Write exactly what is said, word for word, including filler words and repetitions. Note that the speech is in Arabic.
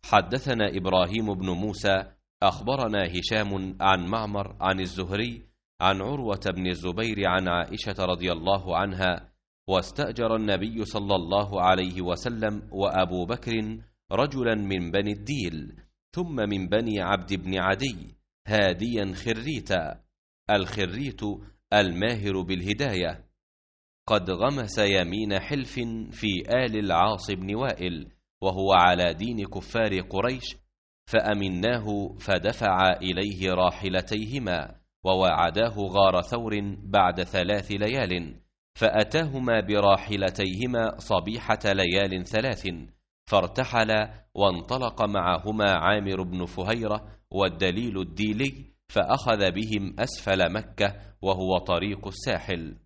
حدثنا إبراهيم بن موسى أخبرنا هشام عن معمر عن الزهري عن عروة بن الزبير عن عائشة رضي الله عنها: واستأجر النبي صلى الله عليه وسلم وأبو بكر رجلا من بني الديل ثم من بني عبد بن عدي هاديا خريتا. الخريت الماهر بالهداية، قد غمس يمين حلف في آل العاص بن وائل وهو على دين كفار قريش، فأمناه فدفع إليه راحلتيهما ووعداه غار ثور بعد ثلاث ليال، فأتاهما براحلتيهما صبيحة ليال ثلاث، فارتحلا وانطلق معهما عامر بن فهيرة والدليل الديلي، فأخذ بهم أسفل مكة وهو طريق الساحل.